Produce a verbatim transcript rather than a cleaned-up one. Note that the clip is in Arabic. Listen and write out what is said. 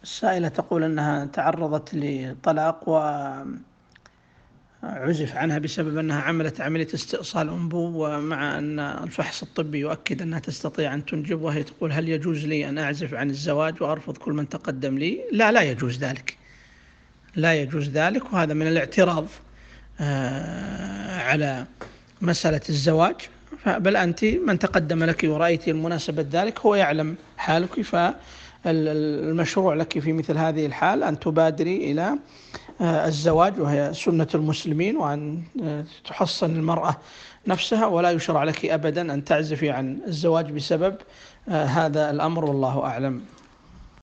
السائلة تقول أنها تعرضت لطلاق وعزف عنها بسبب أنها عملت عملية استئصال أنبوب، ومع أن الفحص الطبي يؤكد أنها تستطيع أن تنجب، وهي تقول: هل يجوز لي أن أعزف عن الزواج وأرفض كل من تقدم لي؟ لا، لا يجوز ذلك، لا يجوز ذلك، وهذا من الاعتراض على مسألة الزواج. بل أنت من تقدم لك ورأيت المناسبة ذلك هو يعلم حالك، فالمشروع لك في مثل هذه الحال أن تبادري إلى الزواج، وهي سنة المسلمين، وأن تحصن المرأة نفسها، ولا يشرع لك أبدا أن تعزفي عن الزواج بسبب هذا الأمر، والله أعلم.